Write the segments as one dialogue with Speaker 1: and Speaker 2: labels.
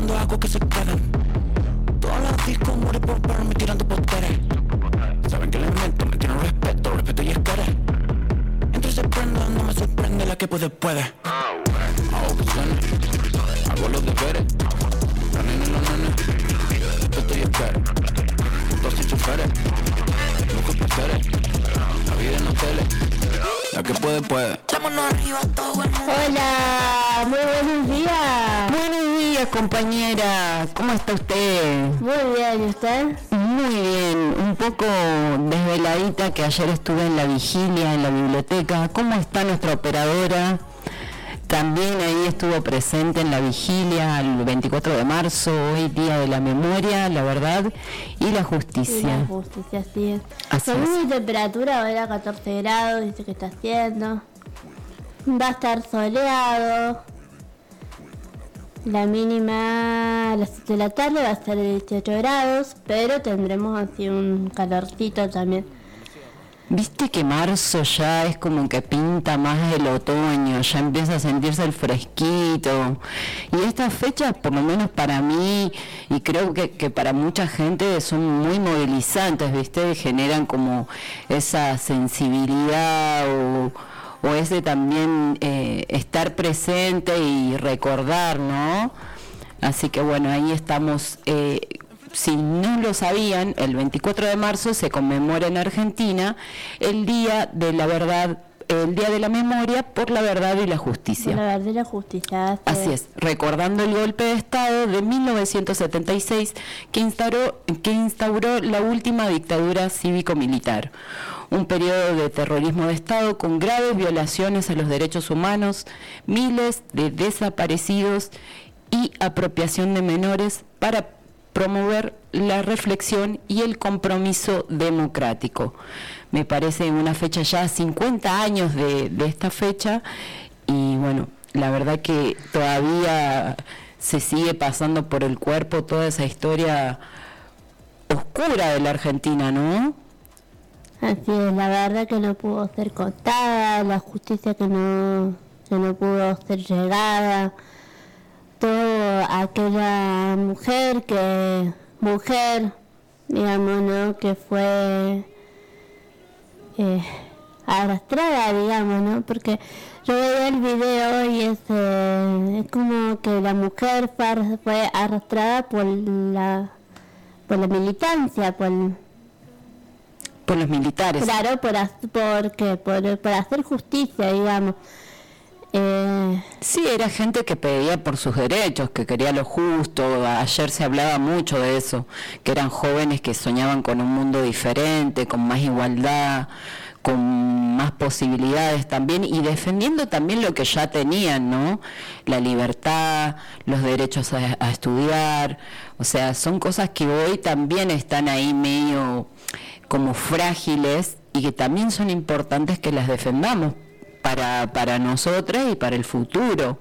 Speaker 1: cuando hago que se queden. Todas las discos mueren por verme tirando posteres. Saben que elemento me tienen respeto y es querer. Entre se prenda, no me sorprende la que puede. Hago que suene, hago los deberes. La nena y los nenes, respeto y es querer. Juntos y choferes, locos placeres. La vida en hoteles, la que puede. Vámonos arriba todo el mundo.
Speaker 2: Hola, muy buenos días.
Speaker 3: Buenos días, compañera. ¿Cómo está usted?
Speaker 2: Muy bien, ¿y usted?
Speaker 3: Muy bien, un poco desveladita, que ayer estuve en la vigilia en la biblioteca. ¿Cómo está nuestra operadora? También ahí estuvo presente en la vigilia el 24 de marzo, hoy Día de la Memoria, la Verdad y la Justicia.
Speaker 2: Y la justicia, sí.
Speaker 3: Así
Speaker 2: Según
Speaker 3: es.
Speaker 2: mi temperatura, ahora 14 grados, dice que está haciendo. Va a estar soleado. La mínima a las 7 de la tarde va a ser de 18 grados, pero tendremos así un calorcito también.
Speaker 3: Viste que marzo ya es como que pinta más el otoño, ya empieza a sentirse el fresquito. Y estas fechas, por lo menos para mí, y creo que para mucha gente, son muy movilizantes, ¿viste? Generan como esa sensibilidad o ese también estar presente y recordar, ¿no? Así que bueno, ahí estamos. Si no lo sabían, el 24 de marzo se conmemora en Argentina el Día de la Verdad, el Día de la Memoria por la Verdad y la Justicia.
Speaker 2: Por la verdad y la justicia.
Speaker 3: Así es, recordando el golpe de Estado de 1976 que instauró la última dictadura cívico-militar. Un periodo de terrorismo de Estado con graves violaciones a los derechos humanos, miles de desaparecidos y apropiación de menores para promover la reflexión y el compromiso democrático. Me parece una fecha ya 50 años de esta fecha y bueno, la verdad que todavía se sigue pasando por el cuerpo toda esa historia oscura de la Argentina, ¿no?
Speaker 2: Así es, la verdad que no pudo ser contada, la justicia que no pudo ser llegada. Toda aquella mujer, digamos, ¿no? Que fue arrastrada, digamos, ¿no? Porque yo veía el video y es como que la mujer fue arrastrada por la militancia, por
Speaker 3: los militares.
Speaker 2: Claro, por hacer justicia, digamos.
Speaker 3: Sí, era gente que pedía por sus derechos, que quería lo justo. Ayer se hablaba mucho de eso, que eran jóvenes que soñaban con un mundo diferente, con más igualdad, con más posibilidades también, y defendiendo también lo que ya tenían, ¿no? La libertad, los derechos a estudiar. O sea, son cosas que hoy también están ahí medio como frágiles y que también son importantes que las defendamos para nosotras y para el futuro.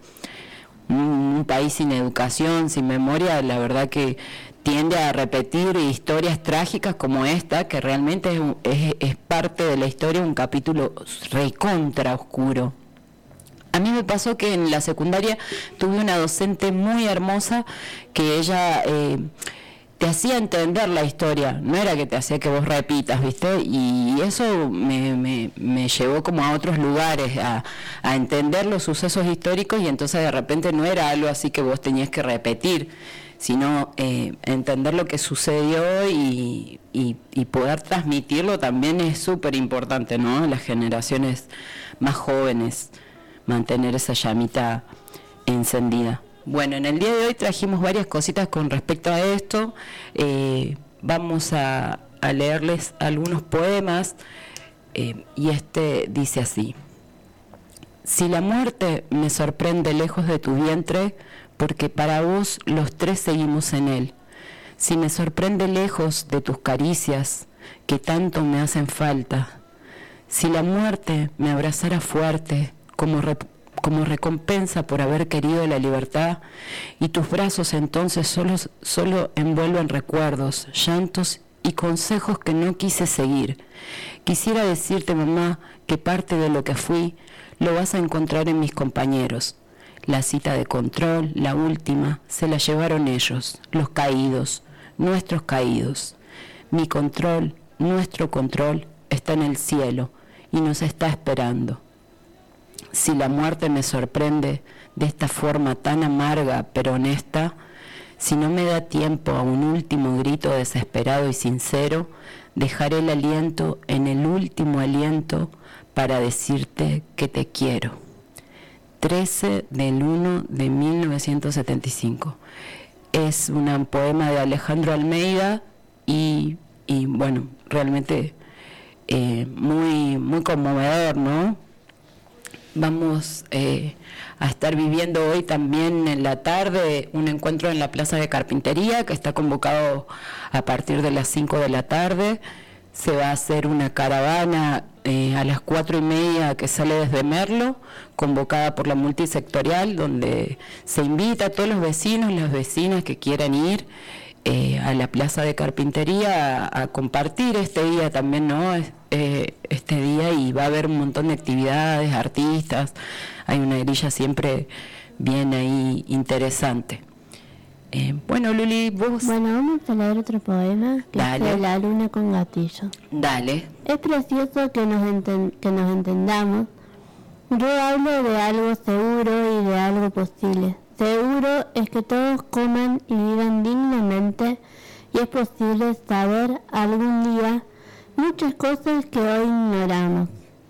Speaker 3: Un país sin educación, sin memoria, la verdad que tiende a repetir historias trágicas como esta, que realmente es parte de la historia, un capítulo recontra oscuro. A mí me pasó que en la secundaria tuve una docente muy hermosa que ella te hacía entender la historia, no era que te hacía que vos repitas, ¿viste? Y eso me llevó como a otros lugares, a entender los sucesos históricos, y entonces de repente no era algo así que vos tenías que repetir, sino entender lo que sucedió y poder transmitirlo también es súper importante, ¿no? Las generaciones más jóvenes, mantener esa llamita encendida. Bueno, en el día de hoy trajimos varias cositas con respecto a esto. Vamos a leerles algunos poemas y este dice así: si la muerte me sorprende lejos de tu vientre, porque para vos los tres seguimos en él. Si me sorprende lejos de tus caricias, que tanto me hacen falta. Si la muerte me abrazara fuerte, como recompensa por haber querido la libertad, y tus brazos entonces solo envuelven recuerdos, llantos y consejos que no quise seguir. Quisiera decirte, mamá, que parte de lo que fui lo vas a encontrar en mis compañeros. La cita de control, la última, se la llevaron ellos, los caídos, nuestros caídos. Mi control, nuestro control, está en el cielo y nos está esperando. Si la muerte me sorprende de esta forma tan amarga pero honesta, si no me da tiempo a un último grito desesperado y sincero, dejaré el aliento en el último aliento para decirte que te quiero. 13/1/1975. Es un poema de Alejandro Almeida y bueno, realmente muy, muy conmovedor, ¿no? Vamos a estar viviendo hoy también en la tarde un encuentro en la Plaza de Carpintería que está convocado a partir de las 5 de la tarde. Se va a hacer una caravana a las 4:30 que sale desde Merlo, convocada por la multisectorial, donde se invita a todos los vecinos y las vecinas que quieran ir a la Plaza de Carpintería a compartir este día también, ¿no? Este día, y va a haber un montón de actividades, artistas, hay una grilla siempre bien ahí interesante. Bueno, Luli, vos...
Speaker 2: Bueno, vamos a leer otro poema, que
Speaker 3: Dale.
Speaker 2: es de La luna con gatillo.
Speaker 3: Dale.
Speaker 2: Es precioso que nos entendamos. Yo hablo de algo seguro y de algo posible. Seguro es que todos coman y vivan dignamente, y es posible saber algún día muchas cosas que hoy ignoramos.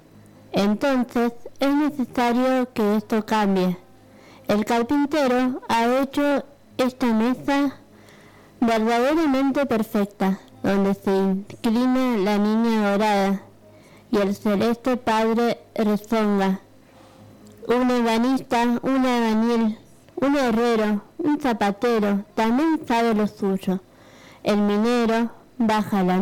Speaker 2: Entonces es necesario que esto cambie. El carpintero ha hecho esta mesa verdaderamente perfecta, donde se inclina la niña dorada y el celeste padre rezonga. Un ebanista, un albañil, un herrero, un zapatero también sabe lo suyo. El minero baja la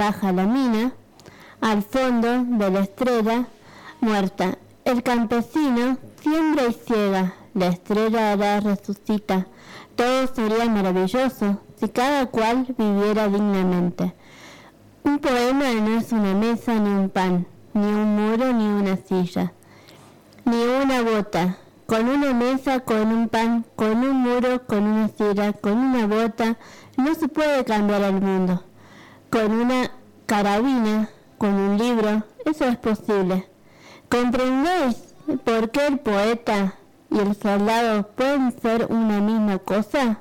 Speaker 2: mina al fondo de la estrella muerta. El campesino siembra y ciega, la estrella la resucita. Todo sería maravilloso si cada cual viviera dignamente. Un poema no es una mesa ni un pan, ni un muro ni una silla, ni una bota. Con una mesa, con un pan, con un muro, con una silla, con una bota, no se puede cambiar el mundo. Con una carabina, con un libro, eso es posible. ¿Comprendéis por qué el poeta y el soldado pueden ser una misma cosa?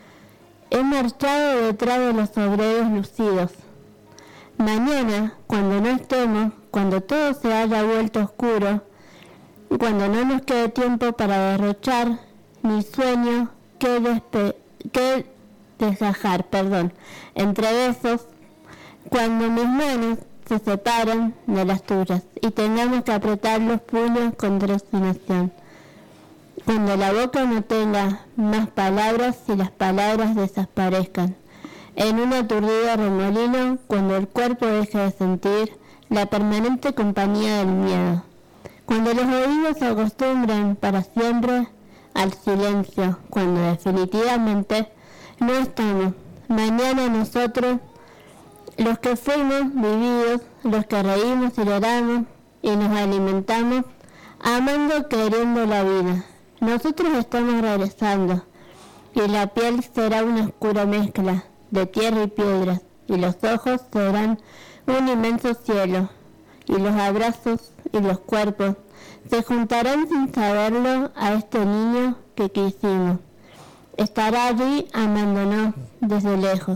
Speaker 2: He marchado detrás de los obreros lucidos. Mañana, cuando no estemos, cuando todo se haya vuelto oscuro, cuando no nos quede tiempo para derrochar, ni sueño que desgajar, entre besos, cuando mis manos se separen de las tuyas y tengamos que apretar los puños con resignación, cuando la boca no tenga más palabras y las palabras desaparezcan, en un aturdido remolino, cuando el cuerpo deje de sentir la permanente compañía del miedo. Cuando los oídos se acostumbren para siempre al silencio, cuando definitivamente no estamos. Mañana nosotros, los que fuimos vividos, los que reímos y lloramos y nos alimentamos, amando, queriendo la vida. Nosotros estamos regresando y la piel será una oscura mezcla de tierra y piedras y los ojos serán un inmenso cielo y los abrazos y los cuerpos se juntarán sin saberlo a este niño que quisimos. Estará allí amándonos desde lejos,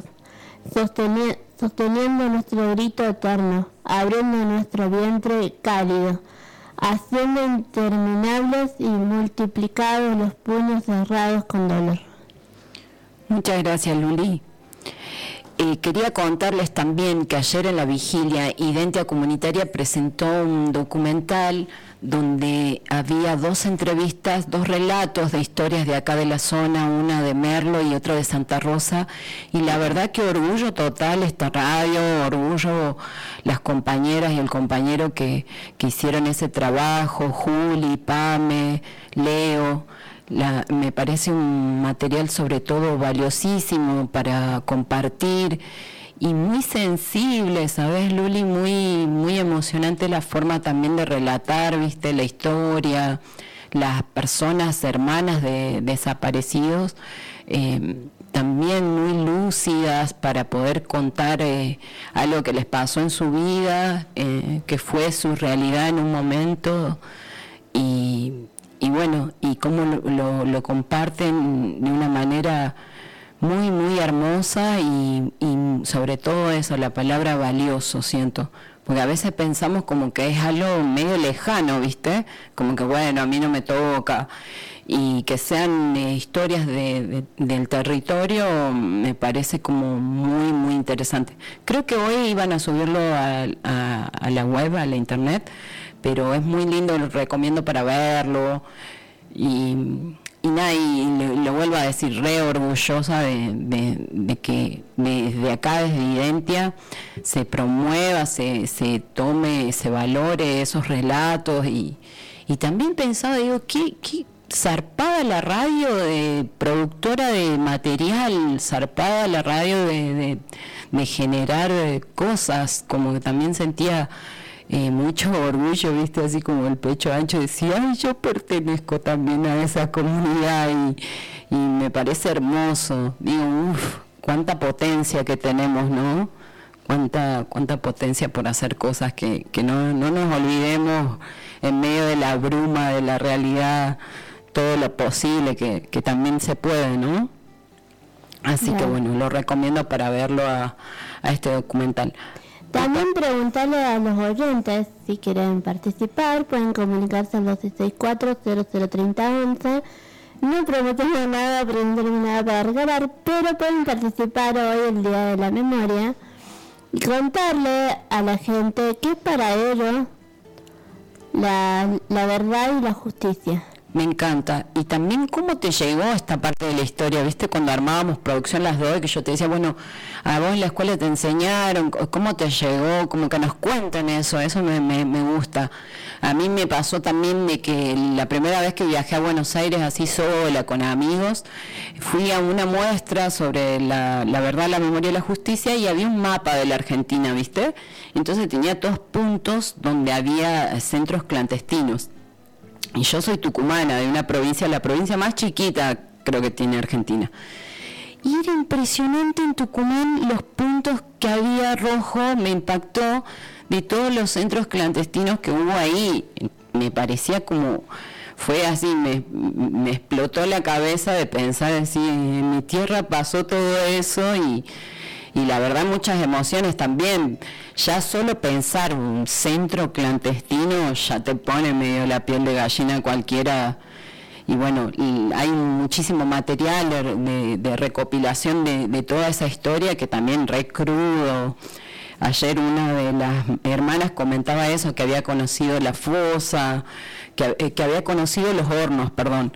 Speaker 2: sosteniendo nuestro grito eterno, abriendo nuestro vientre cálido, haciendo interminables y multiplicados los puños cerrados con dolor.
Speaker 3: Muchas gracias, Luli. Quería contarles también que ayer en la vigilia Identia Comunitaria presentó un documental donde había 2 entrevistas, 2 relatos de historias de acá de la zona, una de Merlo y otra de Santa Rosa, y la verdad que orgullo total esta radio, orgullo las compañeras y el compañero que hicieron ese trabajo, Juli, Pame, Leo. Me parece un material sobre todo valiosísimo para compartir y muy sensible, ¿sabes, Luli? Muy emocionante la forma también de relatar, ¿viste? La historia, las personas hermanas de desaparecidos, también muy lúcidas para poder contar algo que les pasó en su vida, que fue su realidad en un momento, y bueno, y cómo lo comparten de una manera muy, muy hermosa y sobre todo eso, la palabra valioso, siento. Porque a veces pensamos como que es algo medio lejano, ¿viste? Como que bueno, a mí no me toca. Y que sean historias del territorio me parece como muy, muy interesante. Creo que hoy iban a subirlo a la web, a la internet, pero es muy lindo, lo recomiendo para verlo. Y nada, y lo vuelvo a decir, re orgullosa de que desde acá, desde Identia, se promueva, se tome, se valore esos relatos, y también pensaba, digo, qué zarpada la radio, de productora de material, zarpada la radio de generar cosas, como que también sentía mucho orgullo, viste, así como el pecho ancho, decía, ay, yo pertenezco también a esa comunidad, y me parece hermoso. Digo, cuánta potencia que tenemos, ¿no? Cuánta potencia por hacer cosas que no nos olvidemos en medio de la bruma de la realidad, todo lo posible que también se puede, ¿no? Así que bueno, lo recomiendo para verlo a este documental.
Speaker 2: También preguntarle a los oyentes si quieren participar, pueden comunicarse al 264-003011. No prometemos nada, preguntarles nada para regalar, pero pueden participar hoy, el Día de la Memoria, y contarle a la gente que para ellos la verdad y la justicia.
Speaker 3: Me encanta. Y también cómo te llegó esta parte de la historia, ¿viste? Cuando armábamos Producción Las Dos, que yo te decía, bueno, a vos en la escuela te enseñaron, ¿cómo te llegó? Como que nos cuenten eso me gusta. A mí me pasó también de que la primera vez que viajé a Buenos Aires así sola, con amigos, fui a una muestra sobre la verdad, la memoria y la justicia, y había un mapa de la Argentina, ¿viste? Entonces tenía todos puntos donde había centros clandestinos. Y yo soy tucumana, de una provincia, la provincia más chiquita creo que tiene Argentina. Y era impresionante en Tucumán los puntos que había rojo, me impactó, de todos los centros clandestinos que hubo ahí. Me parecía como, fue así, me explotó la cabeza de pensar así, en mi tierra pasó todo eso, y la verdad muchas emociones también. Ya solo pensar un centro clandestino ya te pone medio la piel de gallina cualquiera. Y bueno, hay muchísimo material de recopilación de toda esa historia, que también re crudo. Ayer una de las hermanas comentaba eso, que había conocido la fosa, que había conocido los hornos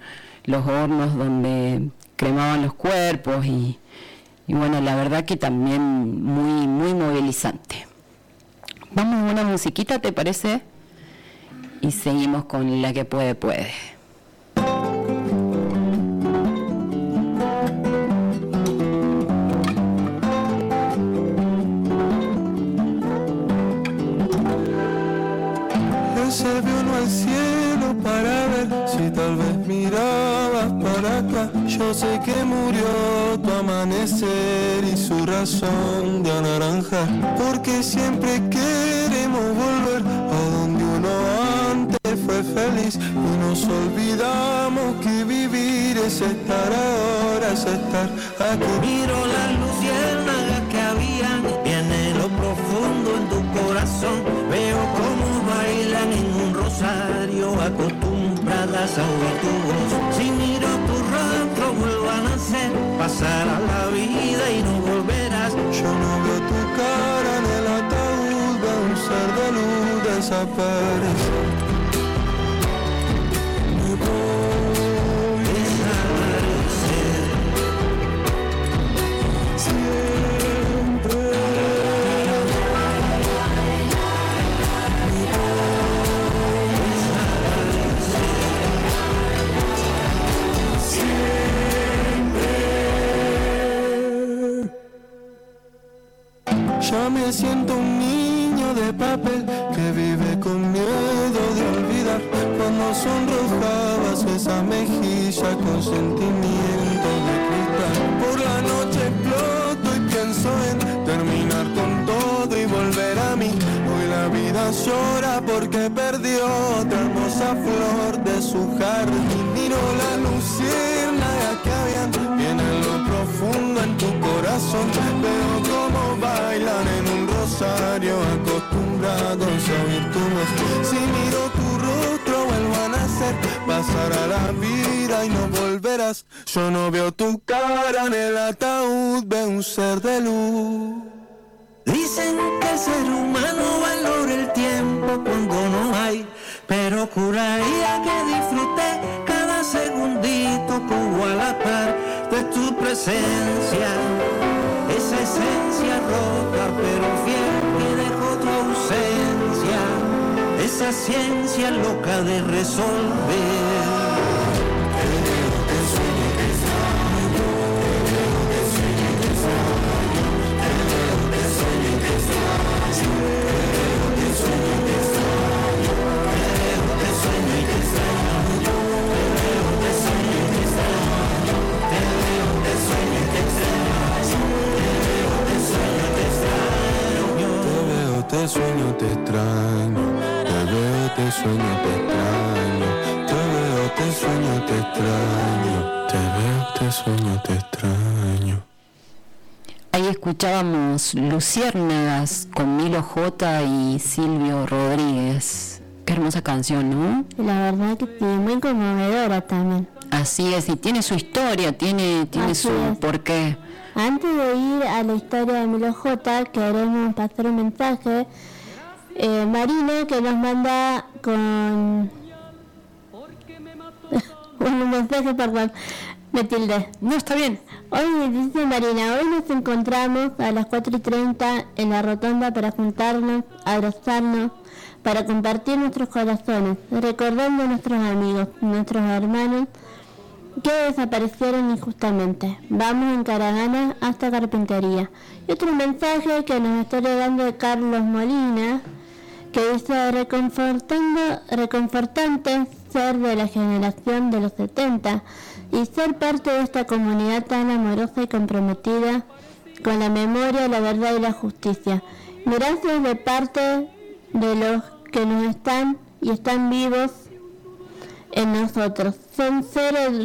Speaker 3: donde cremaban los cuerpos, y bueno, la verdad que también muy, muy movilizante. Vamos a una musiquita, ¿te parece? Y seguimos con La que puede.
Speaker 4: Se vio uno al cielo para ver si tal vez mirabas para acá. Yo sé que murió tu amanecer y su razón de anaranjar, porque siempre queremos volver a donde uno antes fue feliz, y nos olvidamos que vivir es estar ahora, es estar aquí.
Speaker 5: Miro las luciérnagas que habían bien en lo profundo en tu corazón. Veo cómo bailan en un rosario, acostumbradas a oír tu voz. Si miro tu rostro vuelvo a nacer, pasará la vida y no volverás.
Speaker 4: Yo no veo tu cara en el ataúd, veo un ser de luz desaparecer. Me voy a desaparecer. Siempre. Ya me siento un niño de papel que vive con miedo de olvidar. Cuando cómo sonrojabas esa mejilla con sentimiento de cristal. Por la noche exploto y pienso en terminar con todo y volver a mí. Hoy la vida llora porque perdió otra hermosa flor de su jardín. Miro la luciérnaga que habían bien en lo profundo en tu corazón. Veo cómo bailan en un rosario, acostumbrados a oír tu voz. Si miro tu rostro vuelvo a nacer, pasará la vida y no volverás. Yo no veo tu cara en el ataúd, veo un ser de luz.
Speaker 5: Dicen que el ser humano valora el tiempo cuando no hay, pero juraría que disfruté cada segundito que hubo a la par de tu presencia. Esa esencia rota pero fiel que dejó tu ausencia, esa ciencia loca de resolver.
Speaker 4: Te sueño, te extraño, te veo, te sueño, te extraño, te veo, te sueño, te extraño, te veo, te sueño, te extraño.
Speaker 3: Ahí escuchábamos Luciérnagas con Milo J y Silvio Rodríguez. Qué hermosa canción, ¿no?
Speaker 2: La verdad que sí, muy conmovedora también.
Speaker 3: Así es, y tiene su historia, tiene su porqué.
Speaker 2: Antes de ir a la historia de Milo J, queremos pasar un mensaje. Marina, que nos manda con un mensaje, perdón, me tildé.
Speaker 3: No, está bien.
Speaker 2: Hoy, dice Marina, hoy nos encontramos a las 4:30 en la rotonda para juntarnos, abrazarnos, para compartir nuestros corazones, recordando a nuestros amigos, nuestros hermanos, que desaparecieron injustamente. Vamos en caravana hasta Carpintería. Y otro mensaje que nos está llegando de Carlos Molina, que dice: reconfortante ser de la generación de los 70 y ser parte de esta comunidad tan amorosa y comprometida con la memoria, la verdad y la justicia. Gracias de parte de los que nos están y están vivos en nosotros. Son cero de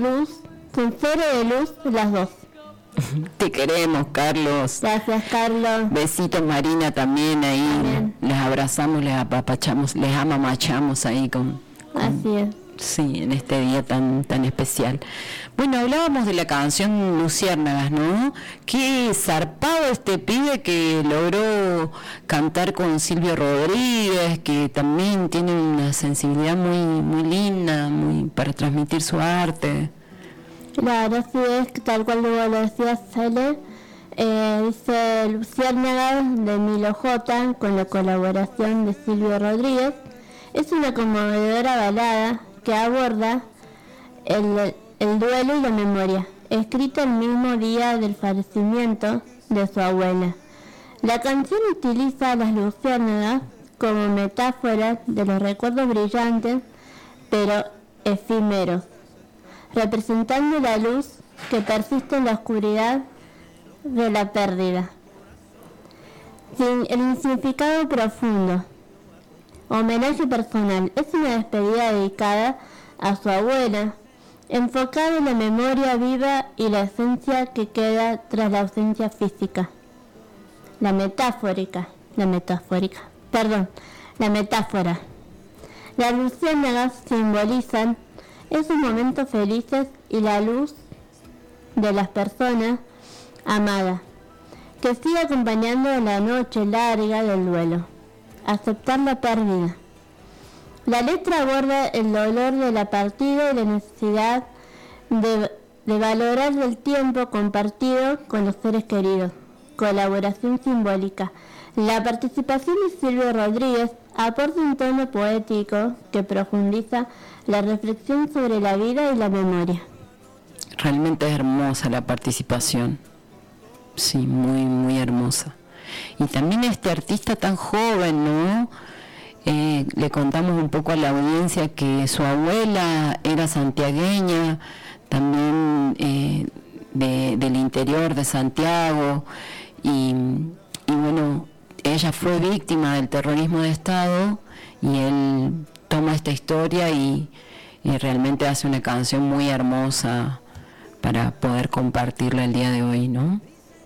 Speaker 2: luz las dos.
Speaker 3: Te queremos, Carlos.
Speaker 2: Gracias, Carlos.
Speaker 3: Besitos, Marina, también ahí.
Speaker 2: También.
Speaker 3: Les abrazamos, les apapachamos, les amamachamos ahí con
Speaker 2: Así es.
Speaker 3: sí, en este día tan especial. Bueno, hablábamos de la canción Luciérnagas, ¿no? Qué zarpado este pibe que logró cantar con Silvio Rodríguez, que también tiene una sensibilidad muy linda, para transmitir su arte.
Speaker 2: Claro, así es, tal cual luego lo decía Cele. Dice Luciérnagas de Milo J con la colaboración de Silvio Rodríguez. Es una conmovedora balada que aborda el duelo y la memoria, escrita el mismo día del fallecimiento de su abuela. La canción utiliza las luciérnagas como metáfora de los recuerdos brillantes pero efímeros, representando la luz que persiste en la oscuridad de la pérdida. Sin el significado profundo. Homenaje personal. Es una despedida dedicada a su abuela, enfocada en la memoria viva y la esencia que queda tras la ausencia física. La metáfora. Las luciérnagas simbolizan esos momentos felices y la luz de las personas amadas, que sigue acompañando la noche larga del duelo. Aceptar la pérdida. La letra aborda el dolor de la partida y la necesidad de valorar el tiempo compartido con los seres queridos. Colaboración simbólica. La participación de Silvio Rodríguez aporta un tono poético que profundiza la reflexión sobre la vida y la memoria.
Speaker 3: Realmente es hermosa la participación. Sí, muy hermosa. Y también este artista tan joven, ¿no? Le contamos un poco a la audiencia que su abuela era santiagueña, también del interior de Santiago, y bueno, ella fue víctima del terrorismo de Estado, y él toma esta historia y realmente hace una canción muy hermosa para poder compartirla el día de hoy, ¿no?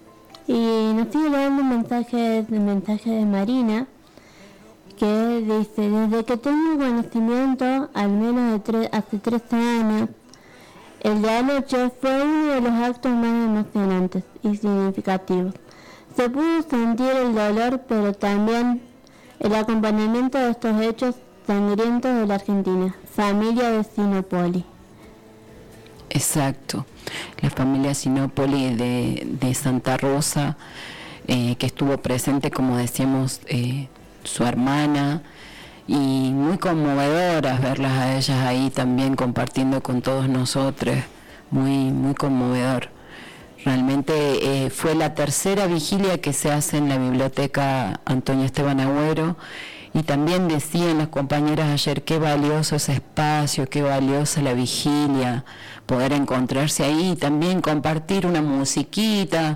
Speaker 2: Y nos sigue dando un mensaje de Marina, que dice: desde que tengo conocimiento, al menos hace 13 años, el de anoche fue uno de los actos más emocionantes y significativos. Se pudo sentir el dolor, pero también el acompañamiento de estos hechos sangrientos de la Argentina. Familia de Sinopoli.
Speaker 3: Exacto, la familia Sinopoli de Santa Rosa, que estuvo presente, como decíamos, su hermana, y muy conmovedoras verlas a ellas ahí también compartiendo con todos nosotros, muy, muy conmovedor. Realmente fue la tercera vigilia que se hace en la biblioteca Antonio Esteban Agüero, y también decían las compañeras ayer qué valioso ese espacio, qué valiosa la vigilia, poder encontrarse ahí y también compartir una musiquita,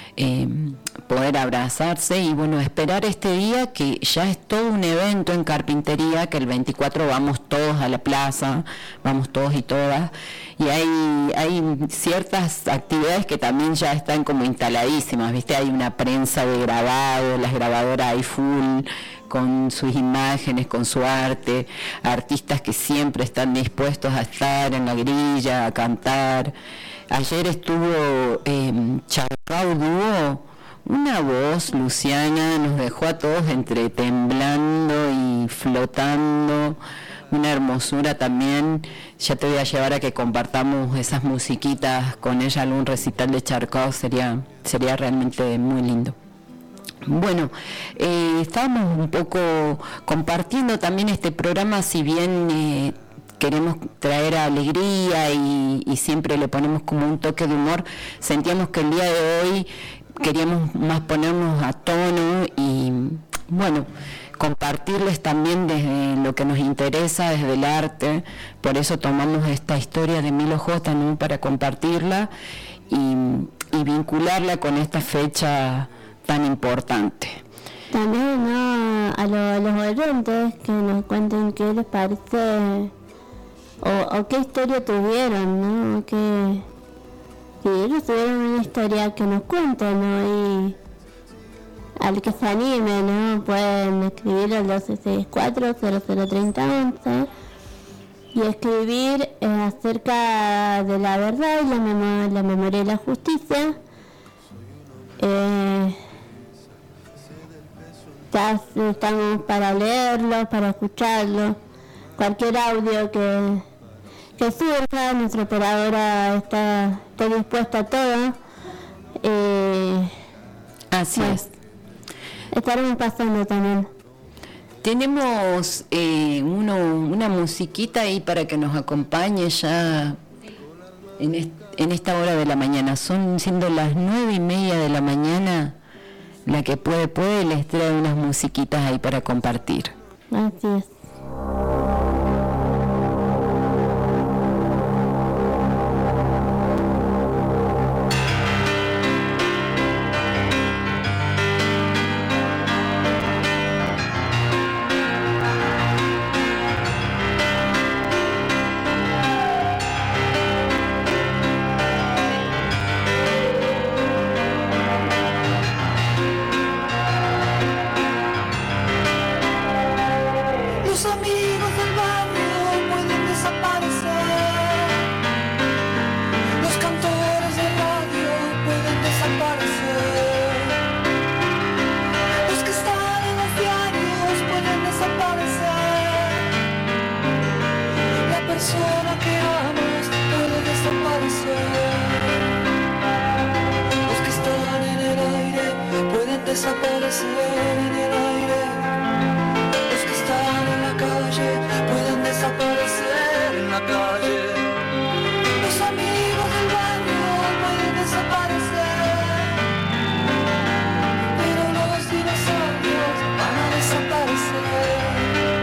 Speaker 3: poder abrazarse y bueno, esperar este día que ya es todo un evento en Carpintería, que el 24 vamos todos a la plaza, vamos todos y todas, y hay ciertas actividades que también ya están como instaladísimas, ¿viste? Hay una prensa de grabado, las grabadoras hay full, con sus imágenes, con su arte, artistas que siempre están dispuestos a estar en la grilla, a cantar. Ayer estuvo Charcao Dúo, una voz, Luciana, nos dejó a todos entre temblando y flotando, una hermosura también. Ya te voy a llevar a que compartamos esas musiquitas con ella, algún recital de Charcao, sería realmente muy lindo. Bueno, estábamos un poco compartiendo también este programa, si bien queremos traer alegría y siempre le ponemos como un toque de humor, sentíamos que el día de hoy queríamos más ponernos a tono y bueno, compartirles también desde lo que nos interesa, desde el arte. Por eso tomamos esta historia de Milo J, ¿no?, para compartirla y vincularla con esta fecha tan importante.
Speaker 2: También, ¿no?, a los oyentes que nos cuenten qué les parece o qué historia tuvieron, ¿no? Que si ellos tuvieron una historia que nos cuenten, ¿no? Y al que se anime, ¿no?, pueden escribir al 1264-003011 y escribir acerca de la verdad y la memoria y la justicia. Ya estamos para leerlo, para escucharlo. Cualquier audio que surja, nuestra operadora está dispuesta a todo.
Speaker 3: Así
Speaker 2: bueno,
Speaker 3: es.
Speaker 2: Estaremos pasando también.
Speaker 3: Tenemos una musiquita ahí para que nos acompañe ya en esta hora de la mañana. Son siendo las 9:30 de la mañana. La que puede, les trae unas musiquitas ahí para compartir.
Speaker 2: Así es.
Speaker 4: Pero los dinosaurios van a desaparecer.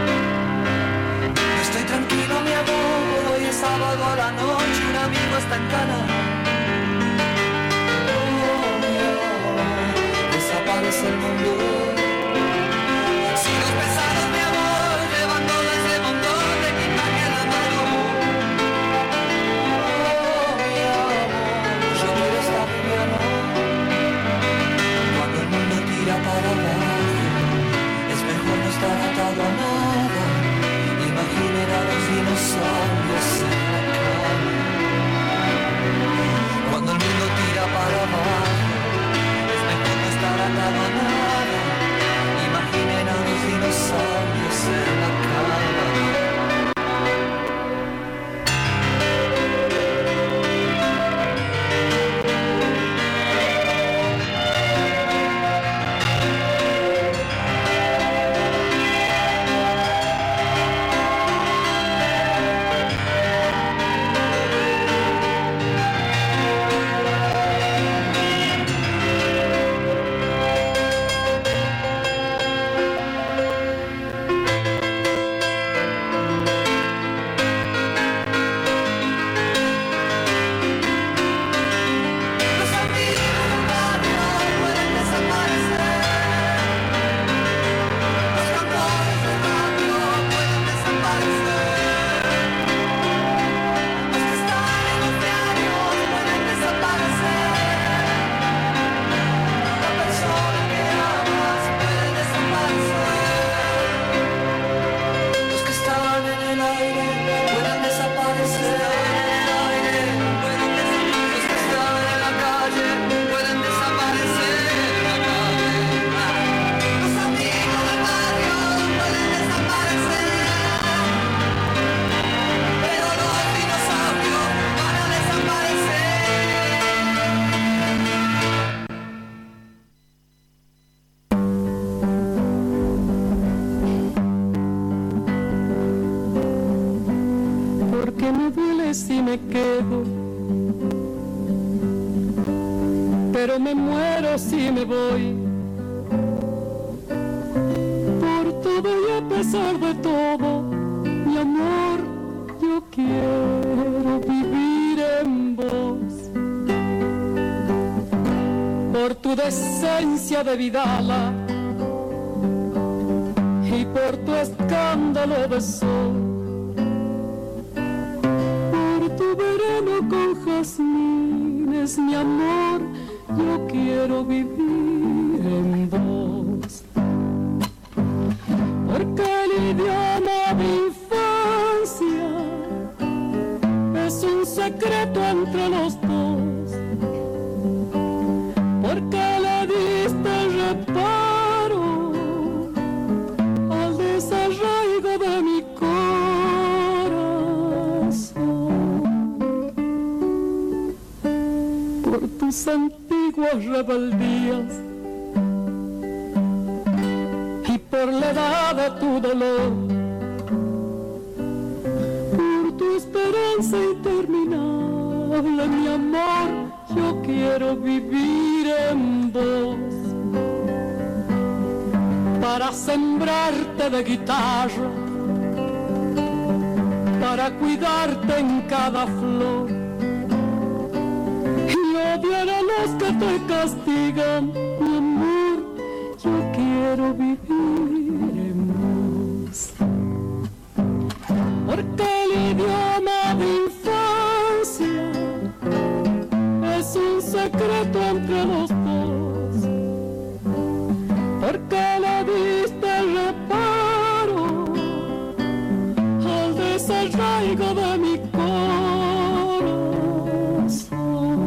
Speaker 6: me quedo, pero me muero si me voy. Por todo y a pesar de todo, mi amor, yo quiero vivir en vos. Por tu decencia de vidala y por tu escándalo de sol, por tu verano con jazmines, mi amor, yo quiero vivir en vos. Porque el idioma de infancia es un secreto entre los dos, porque le diste reparo al desarraigo de mi corazón. Por tus antiguas rebeldías y por la edad de tu dolor, por tu esperanza interminable, mi amor, yo quiero vivir en vos. Para sembrarte de guitarra, para cuidarte en cada flor y odiar a los que te castigan, mi amor, yo quiero vivir en vos. Porque el idioma de infancia es un secreto entre los dos, porque le diste reparo al desarraigo de mi corazón.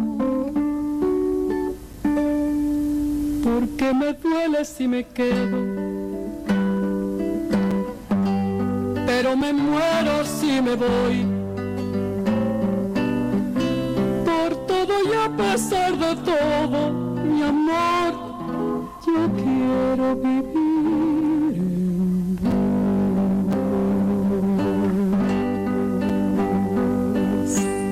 Speaker 6: Porque me duele si me quedo, pero me muero si me voy. Por todo y a pesar de todo, mi amor, yo quiero vivir en vos.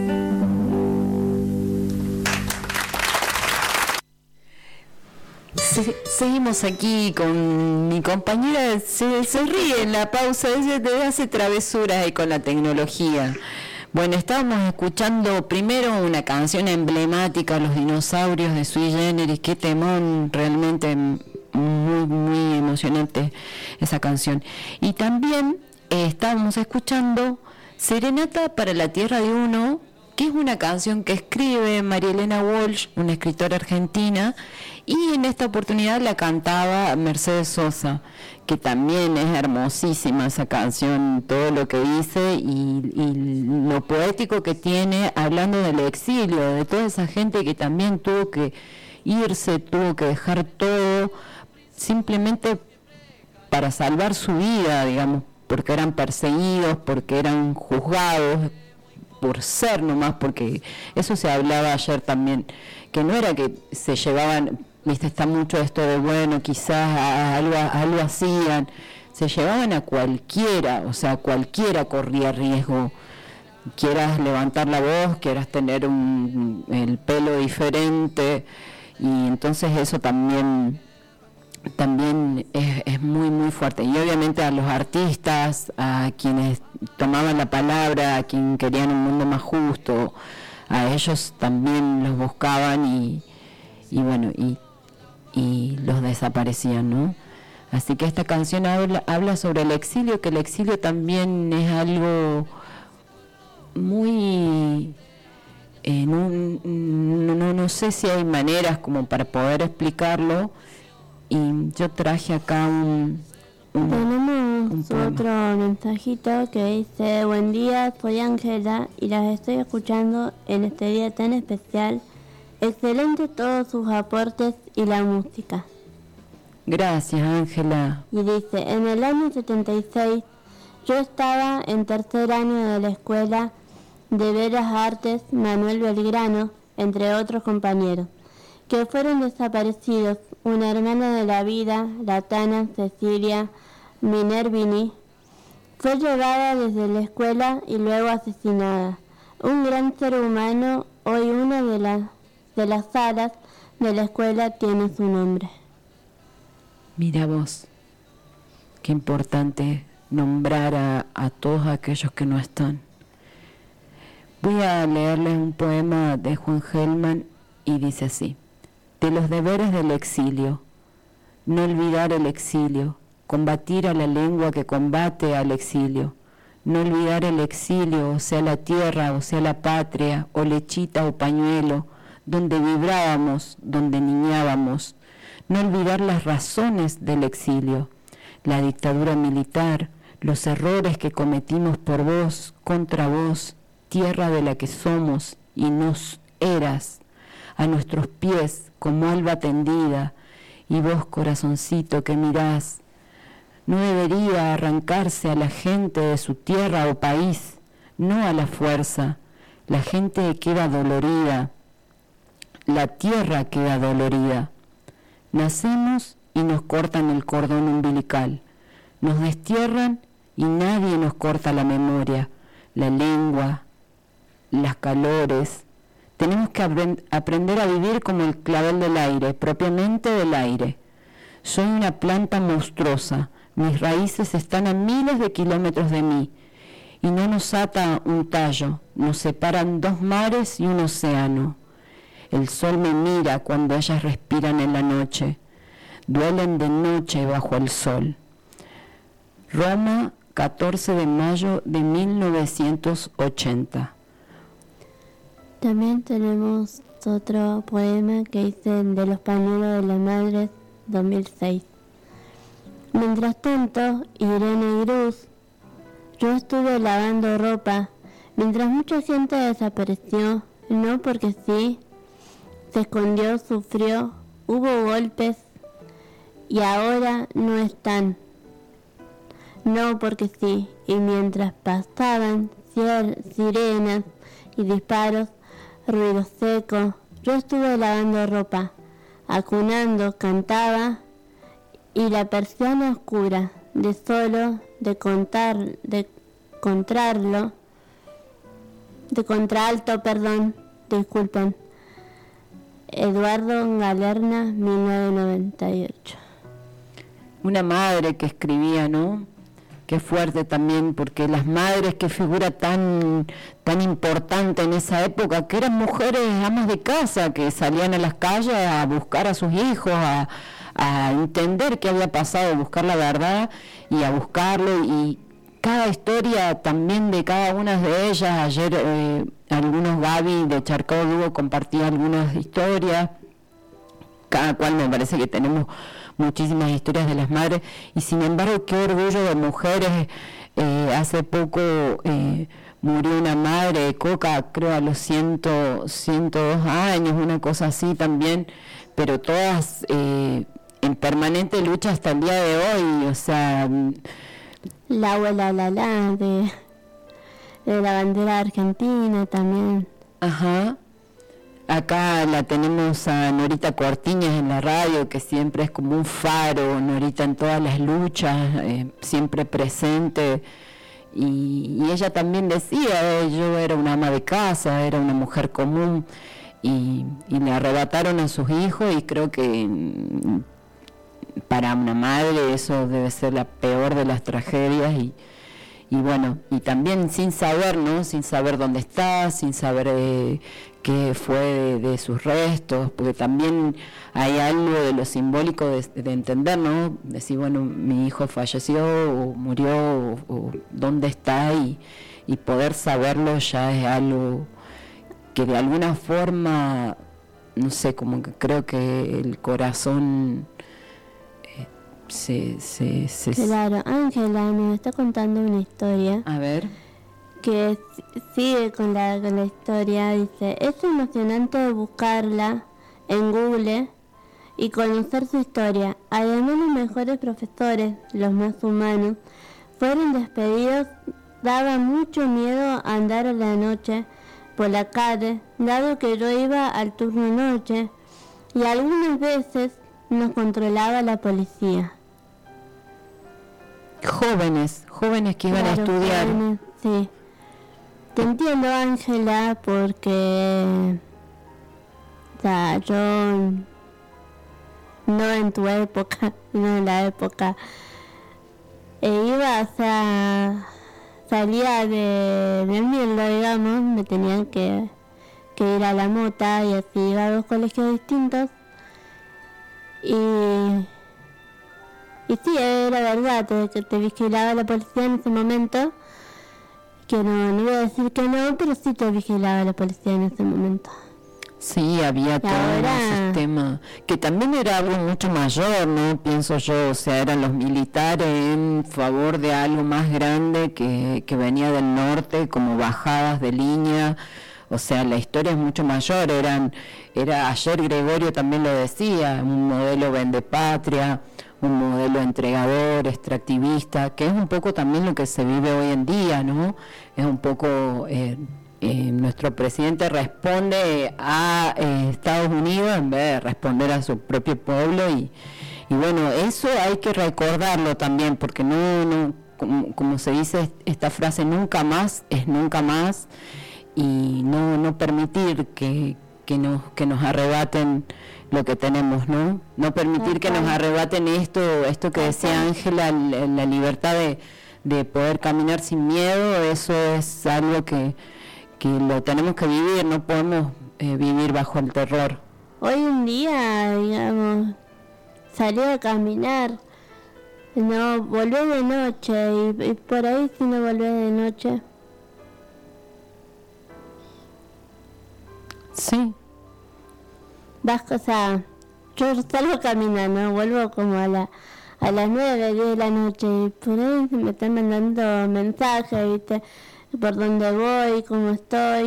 Speaker 3: Seguimos aquí con mi compañera, se ríe en la pausa, ella hace travesuras ahí con la tecnología. Bueno, estábamos escuchando primero una canción emblemática, Los dinosaurios de Sui Generis, qué temón, realmente muy, muy emocionante esa canción. Y también estábamos escuchando Serenata para la Tierra de Uno, que es una canción que escribe María Elena Walsh, una escritora argentina, y en esta oportunidad la cantaba Mercedes Sosa, que también es hermosísima esa canción, todo lo que dice y lo poético que tiene, hablando del exilio, de toda esa gente que también tuvo que irse, tuvo que dejar todo, simplemente para salvar su vida, digamos, porque eran perseguidos, porque eran juzgados, por ser nomás, porque eso se hablaba ayer también, que no era que se llevaban, viste, está mucho esto de bueno, quizás algo hacían, se llevaban a cualquiera, o sea, cualquiera corría riesgo, quieras levantar la voz, quieras tener el pelo diferente, y entonces eso también es muy muy fuerte. Y obviamente a los artistas, a quienes tomaban la palabra, a quienes querían un mundo más justo, a ellos también los buscaban y bueno, y los desaparecían, ¿no? Así que esta canción habla sobre el exilio, que el exilio también es algo muy... no sé si hay maneras como para poder explicarlo, y yo traje acá
Speaker 2: tenemos otro mensajito que dice: buen día, soy Ángela y las estoy escuchando en este día tan especial. Excelente todos sus aportes y la música.
Speaker 3: Gracias, Ángela.
Speaker 2: Y dice: en el año 76 yo estaba en tercer año de la escuela de Bellas Artes Manuel Belgrano, entre otros compañeros, que fueron desaparecidos. Una hermana de la vida, la Tana Cecilia Minervini, fue llevada desde la escuela y luego asesinada. un gran ser humano. Hoy una de las salas de la escuela tiene su nombre.
Speaker 3: Mira vos, qué importante nombrar a todos aquellos que no están. Voy a leerles un poema de Juan Gelman y dice así: de los deberes del exilio, no olvidar el exilio, combatir a la lengua que combate al exilio, no olvidar el exilio, o sea la tierra, o sea la patria, o lechita o pañuelo, donde vibrábamos, donde niñábamos, no olvidar las razones del exilio, la dictadura militar, los errores que cometimos por vos, contra vos, tierra de la que somos y nos eras, a nuestros pies como alba tendida, y vos, corazoncito, que mirás, no debería arrancarse a la gente de su tierra o país, no a la fuerza. La gente queda dolorida, la tierra queda dolorida. Nacemos y nos cortan el cordón umbilical, nos destierran y nadie nos corta la memoria, la lengua, las calores. Tenemos que aprender a vivir como el clavel del aire, propiamente del aire. Soy una planta monstruosa, mis raíces están a miles de kilómetros de mí, y no nos ata un tallo, nos separan 2 mares y un océano. El sol me mira cuando ellas respiran en la noche, duelen de noche bajo el sol. Roma, 14 de mayo de 1980.
Speaker 2: También tenemos otro poema que dice de los pañuelos de las madres, 2006. Mientras tanto, Irene y Cruz, yo estuve lavando ropa, mientras mucha gente desapareció, no porque sí, se escondió, sufrió, hubo golpes y ahora no están, no porque sí, y mientras pasaban sirenas y disparos, ruido seco, yo estuve lavando ropa, acunando, cantaba, y la persiana oscura, de contralto, disculpen. Eduardo Galerna, 1998.
Speaker 3: Una madre que escribía, ¿no? Qué fuerte también, porque las madres, qué figura tan importante en esa época, que eran mujeres amas de casa, que salían a las calles a buscar a sus hijos, a entender qué había pasado, a buscar la verdad y a buscarlo, y cada historia también de cada una de ellas. Ayer algunos Gaby de Charcao Lugo compartía algunas historias, cada cual me parece que tenemos muchísimas historias de las madres, y sin embargo qué orgullo de mujeres. Hace poco murió una madre de Coca, creo a los 102 años, una cosa así también, pero todas en permanente lucha hasta el día de hoy, o sea...
Speaker 2: La abuela de la bandera argentina también.
Speaker 3: Ajá. Acá la tenemos a Norita Cortiñas en la radio, que siempre es como un faro, Norita en todas las luchas, siempre presente. Y ella también decía, yo era una ama de casa, era una mujer común, y le arrebataron a sus hijos, y creo que para una madre eso debe ser la peor de las tragedias, y bueno, y también sin saber, ¿no? Sin saber dónde está, sin saber qué fue de sus restos, porque también hay algo de lo simbólico de entender, ¿no? Decir, bueno, mi hijo falleció o murió, o dónde está, y poder saberlo ya es algo que de alguna forma, no sé, como que creo que el corazón
Speaker 2: Claro, Ángela nos está contando una historia.
Speaker 3: A ver.
Speaker 2: Que sigue con la historia. Dice, es emocionante buscarla en Google y conocer su historia. Además, los mejores profesores, los más humanos, fueron despedidos. Daba mucho miedo andar a la noche por la calle, dado que yo iba al turno noche, y algunas veces nos controlaba la policía.
Speaker 3: Jóvenes que iban a estudiar.
Speaker 2: Jóvenes, sí. te entiendo, Ángela, porque yo no en tu época, no en la época, salía de Mirlo, digamos, me tenían que ir a la Mota y así iba a 2 colegios distintos y sí, era verdad, te vigilaba la policía en ese momento, que no iba a decir que no, pero sí te vigilaba la policía en ese momento.
Speaker 3: Sí, había todo un sistema que también era algo mucho mayor, ¿no? Pienso yo, o sea, eran los militares en favor de algo más grande que venía del norte, como bajadas de línea. O sea, la historia es mucho mayor. Ayer Gregorio también lo decía, un modelo vendepatria, un modelo entregador, extractivista, que es un poco también lo que se vive hoy en día, ¿no? Es un poco nuestro presidente responde a Estados Unidos en vez de responder a su propio pueblo y bueno, eso hay que recordarlo también, porque no como se dice esta frase, nunca más es nunca más, y no permitir que nos arrebaten lo que tenemos, no permitir que nos arrebaten esto que decía Ángela, la libertad de poder caminar sin miedo. Eso es algo que lo tenemos que vivir, no podemos vivir bajo el terror.
Speaker 2: Hoy en día, digamos, salir a caminar, no volver de noche y por ahí si no volver de noche.
Speaker 3: Sí.
Speaker 2: O sea, yo salgo a caminar, ¿no? Vuelvo como a las 9, 10 de la noche y por ahí me están mandando mensajes, ¿viste? Por dónde voy, cómo estoy,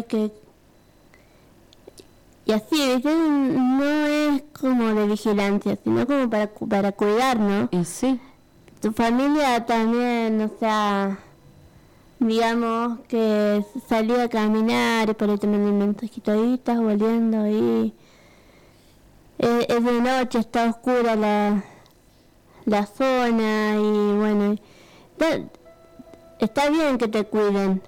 Speaker 2: y así, ¿viste? No es como de vigilancia, sino como para cuidar, ¿no?
Speaker 3: Y sí.
Speaker 2: Tu familia también, o sea, digamos que salí a caminar y por ahí te mandan un mensajito, ahí estás volviendo y es de noche, está oscura la zona y bueno, está bien que te cuiden.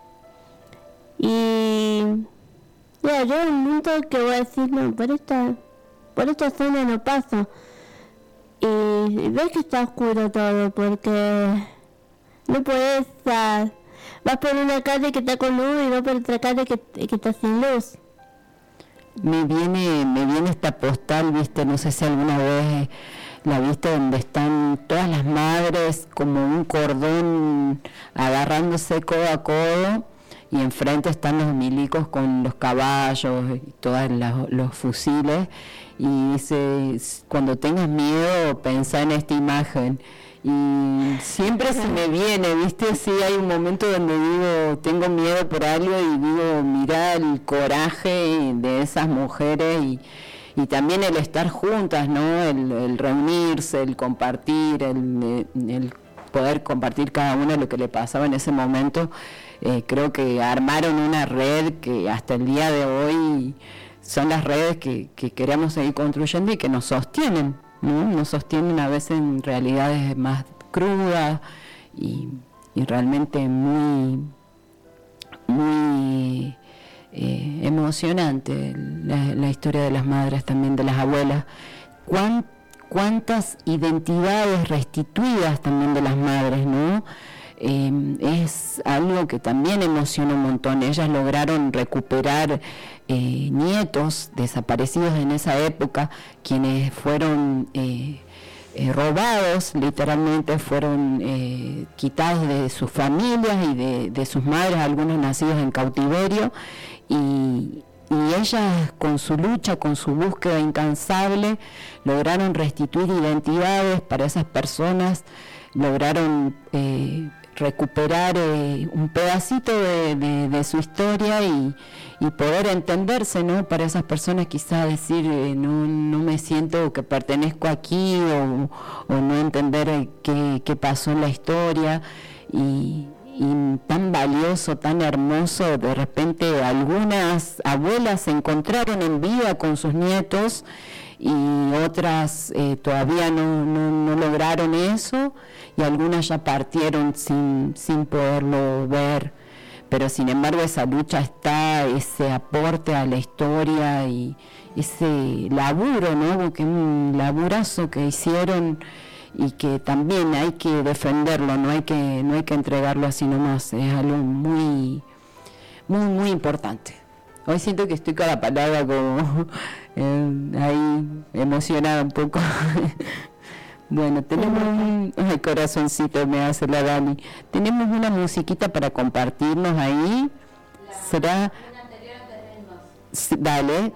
Speaker 2: Y ya, yo en un punto que voy a decir, no, por esta zona no paso. Y ves que está oscuro todo, porque no podés, vas por una calle que está con luz y vas por otra calle que está sin luz.
Speaker 3: Me viene esta postal, viste, no sé si alguna vez la viste, donde están todas las madres como un cordón agarrándose codo a codo, y enfrente están los milicos con los caballos y todos los fusiles, y dice, cuando tengas miedo, pensá en esta imagen. Y siempre se me viene, viste, sí, hay un momento donde digo, tengo miedo por algo y digo, mirá el coraje de esas mujeres y también el estar juntas, ¿no? El reunirse, el compartir, el poder compartir cada una lo que le pasaba en ese momento. Creo que armaron una red que hasta el día de hoy son las redes que queremos seguir construyendo y que nos sostienen, ¿no? Nos sostienen a veces en realidades más crudas y realmente muy emocionante la historia de las madres, también de las abuelas. Cuántas identidades restituidas también de las madres, ¿no? Es algo que también emociona un montón. Ellas lograron recuperar nietos desaparecidos en esa época, quienes fueron robados, literalmente fueron quitados de sus familias y de sus madres, algunos nacidos en cautiverio, y ellas, con su lucha, con su búsqueda incansable, lograron restituir identidades para esas personas, lograron recuperar un pedacito de su historia y poder entenderse, ¿no? Para esas personas quizás decir, no me siento que pertenezco aquí, o no entender qué pasó en la historia, y tan valioso, tan hermoso. De repente algunas abuelas se encontraron en vida con sus nietos y otras todavía no lograron eso, y algunas ya partieron sin poderlo ver, pero sin embargo esa lucha está, ese aporte a la historia y ese laburo, ¿no? Porque un laburazo que hicieron y que también hay que defenderlo, no hay que entregarlo así nomás, es algo muy, muy, muy importante. Hoy siento que estoy con la palabra como ahí emocionada un poco. Bueno, tenemos ay, corazoncito me hace la Dani. Tenemos una musiquita para compartirnos ahí. ¿Será? Dale.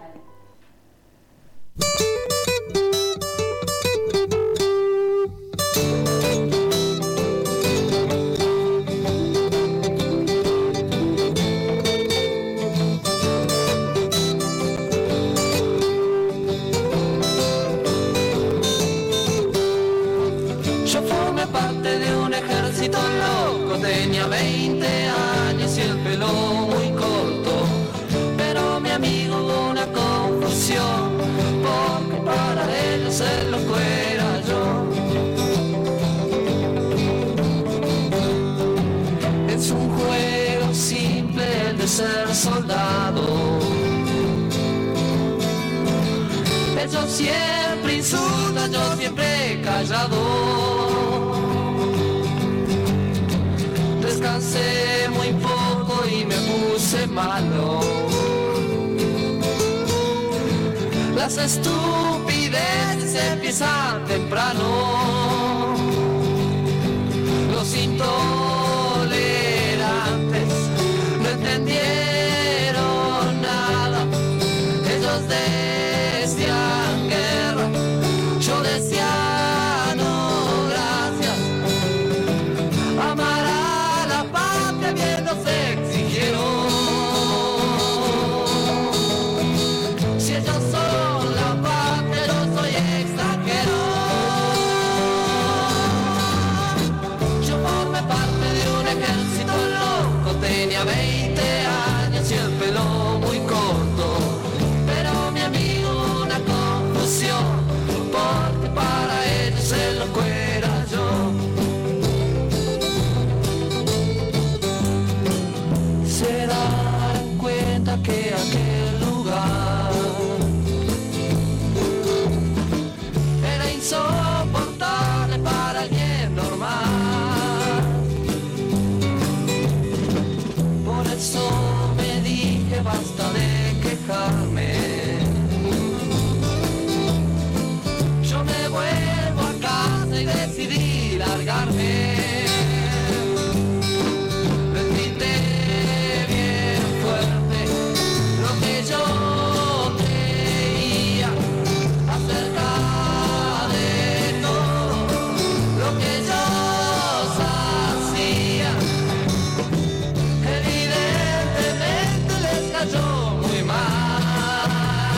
Speaker 1: Parte de un ejército loco, tenía 20 años y el pelo muy corto, pero mi amigo hubo una confusión, porque para ellos el loco era yo. Es un juego simple el de ser soldado, ellos siempre insultan, yo siempre callado. Descansé muy poco y me puse malo. Las estupideces empiezan temprano. Los intolerantes no entendieron nada. Ellos decían guerra, yo decía no, gracias. Amar a la patria bien nos exigieron. Si ellos son la patria, yo soy extranjero. Yo formé parte de un ejército loco, tenía 20 años y el pelo muy corto, pero mi amigo una confusión, porque para ellos el loco era yo. Se darán cuenta que aquel lugar era insoportable para alguien normal. Por eso me dije basta de quejarme. Yo me vuelvo a casa y decidí largarme. Les grité bien fuerte lo que yo creía acerca de todo lo que ellos hacían. Evidentemente les cayó muy mal.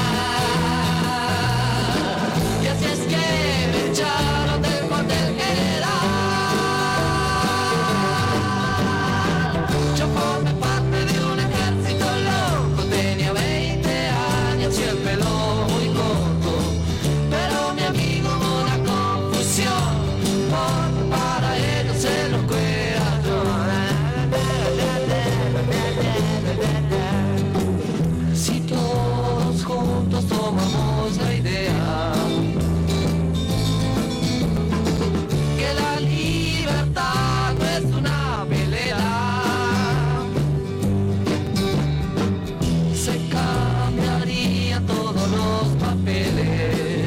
Speaker 1: Y así es que me echaron del cuartel general. Yo formé parte de un ejército loco, tenía 20 años y el pelo muy corto, pero mi amigo hubo una confusión, porque para ellos el loco era yo. Si todos juntos tomamos la idea que la libertad no es una pelea, se cambiarían todos los papeles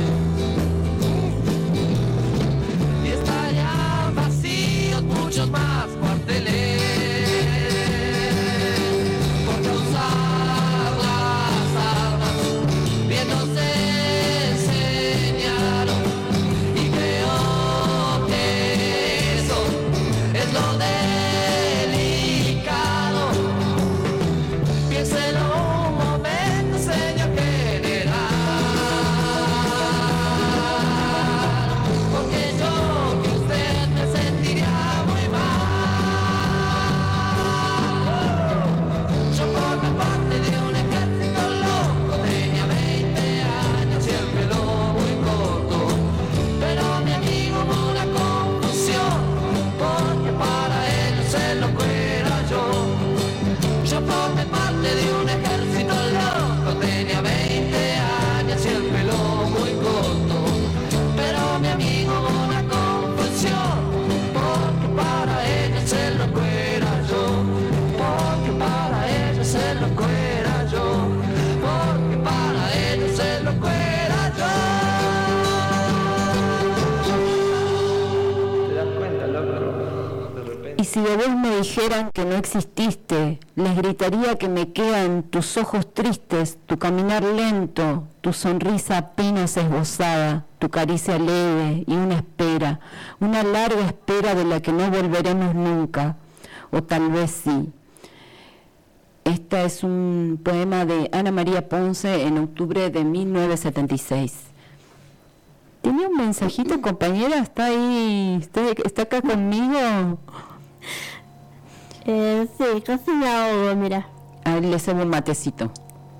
Speaker 1: y estarían vacíos muchos más cuarteles. Porque usar las armas bien no se
Speaker 3: si de vos me dijeran que no exististe, les gritaría que me quedan tus ojos tristes, tu caminar lento, tu sonrisa apenas esbozada, tu caricia leve y una espera, una larga espera de la que no volveremos nunca, o tal vez sí. Este es un poema de Ana María Ponce en octubre de 1976. ¿Tiene un mensajito, compañera? ¿Está ahí? ¿Está acá conmigo?
Speaker 2: Sí, casi me ahogo, mira.
Speaker 3: A ver, le cebo un matecito.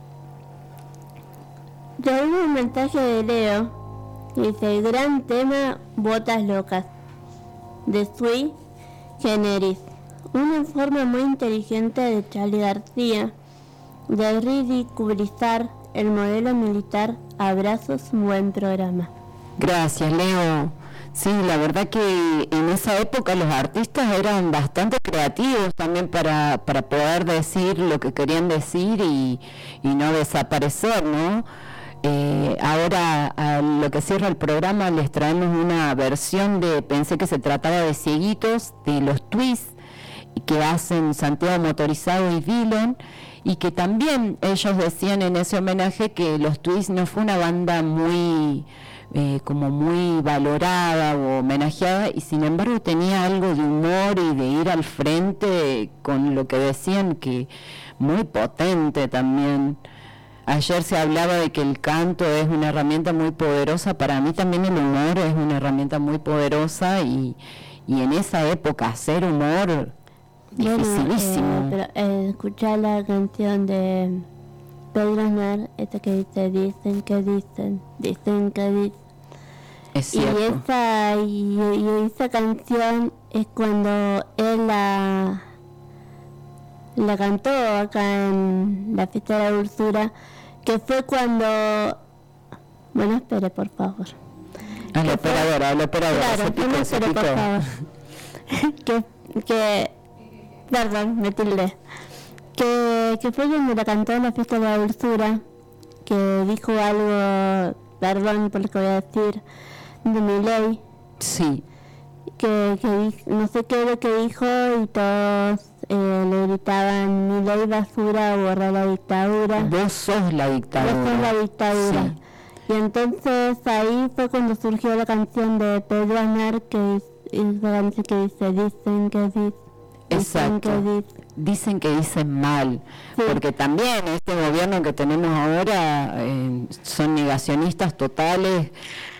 Speaker 2: Tengo un mensaje de Leo que dice: gran tema, botas locas, de Sui Generis. Una forma muy inteligente de Charly García de ridiculizar el modelo militar. Abrazos, buen programa.
Speaker 3: Gracias, Leo. Sí, la verdad que en esa época los artistas eran bastante creativos también para poder decir lo que querían decir y no desaparecer, ¿no? Ahora, a lo que cierra el programa, les traemos una versión de Pensé que se trataba de Cieguitos, de los Twists, que hacen Santiago Motorizado y Dillon, y que también ellos decían en ese homenaje que los Twists no fue una banda muy como muy valorada o homenajeada, y sin embargo tenía algo de humor y de ir al frente con lo que decían, que muy potente también. Ayer se hablaba de que el canto es una herramienta muy poderosa. Para mí también el humor es una herramienta muy poderosa, y en esa época hacer humor dificilísimo.
Speaker 2: Pero escuchar la canción de Pedro Aznar, esta que dice: dicen que dicen que dicen.
Speaker 3: Es cierto.
Speaker 2: Y esa canción es cuando él la cantó acá en la fiesta de la dulzura, que fue cuando... Bueno, espere, por favor.
Speaker 3: A la operadora,
Speaker 2: claro,
Speaker 3: se picó, se picó.
Speaker 2: Por favor. Perdón, me tildé. Que fue cuando la cantó en la fiesta de la dulzura, que dijo algo, perdón por lo que voy a decir, de Milei.
Speaker 3: Sí.
Speaker 2: Que no sé qué es lo que dijo, y todos le gritaban: Milei basura, borra la dictadura.
Speaker 3: Vos sos la dictadura.
Speaker 2: Vos sos la dictadura. Sí. Y entonces ahí fue cuando surgió la canción de Pedro Aznar, que es la canción que dice: dicen que dicen.
Speaker 3: Exacto. Dicen que dicen mal, sí. Porque también este gobierno que tenemos ahora son negacionistas totales.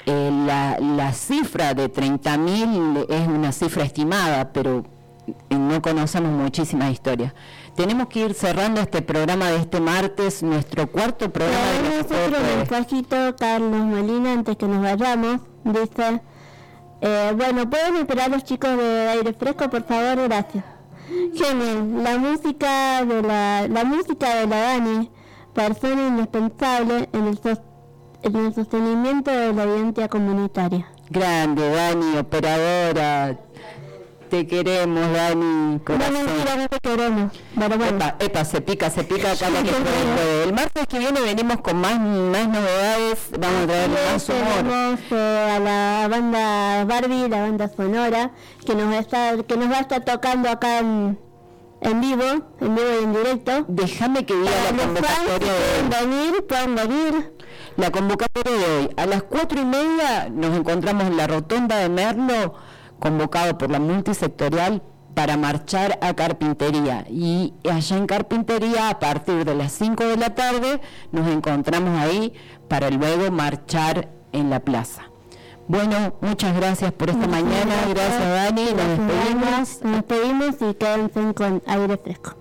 Speaker 3: La cifra de 30.000 es una cifra estimada, pero no conocemos muchísimas historias. Tenemos que ir cerrando este programa de este martes, nuestro cuarto programa.
Speaker 2: Otro mensajito, Carlos Molina, antes que nos vayamos, dice: bueno, ¿pueden esperar los chicos de Aire Fresco, por favor? Gracias. Genial, la música de la Dani, persona indispensable en el sostenimiento de la identidad comunitaria.
Speaker 3: Grande, Dani, operadora. Te queremos, Dani, corazón.
Speaker 2: No te queremos. Bueno.
Speaker 3: Epa, se pica acá la que puede. El martes que viene venimos con más novedades, vamos a traer más humor.
Speaker 2: Tenemos a la banda Barbie, la banda sonora, que nos va a estar tocando acá en vivo y en directo.
Speaker 3: Déjame que diga la convocatoria de hoy.
Speaker 2: Pueden venir.
Speaker 3: La convocatoria de hoy, a las 4:30 nos encontramos en la rotonda de Merlo, convocado por la multisectorial para marchar a Carpintería, y allá en Carpintería a partir de las 5 de la tarde nos encontramos ahí para luego marchar en la plaza. Bueno, muchas gracias por esta mañana, gracias Dani, nos
Speaker 2: despedimos y quédense con Aire Fresco.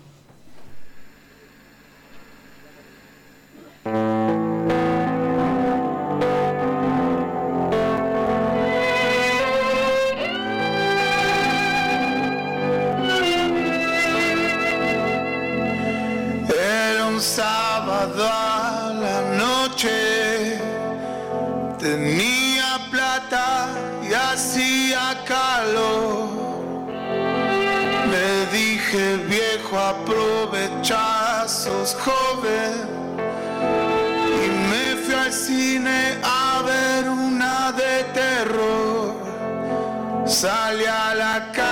Speaker 4: Sábado a la noche tenía plata y hacía calor. Le dije: viejo, aprovecha, sos joven. Y me fui al cine a ver una de terror. Salí a la calle